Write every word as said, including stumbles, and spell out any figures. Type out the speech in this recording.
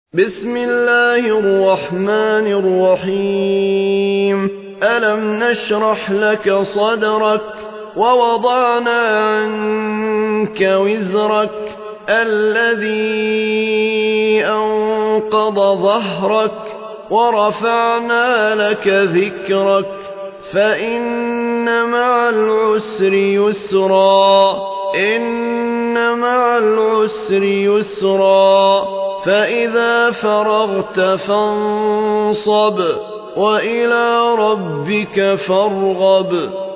بسم الله الرحمن الرحيم ألم نشرح لك صدرك ووضعنا عنك وزرك الذي أنقض ظهرك ورفعنا لك ذكرك فإن مع العسر يسرا إن مع العسر يسرا فإذا فرغت فانصب وإلى ربك فارغب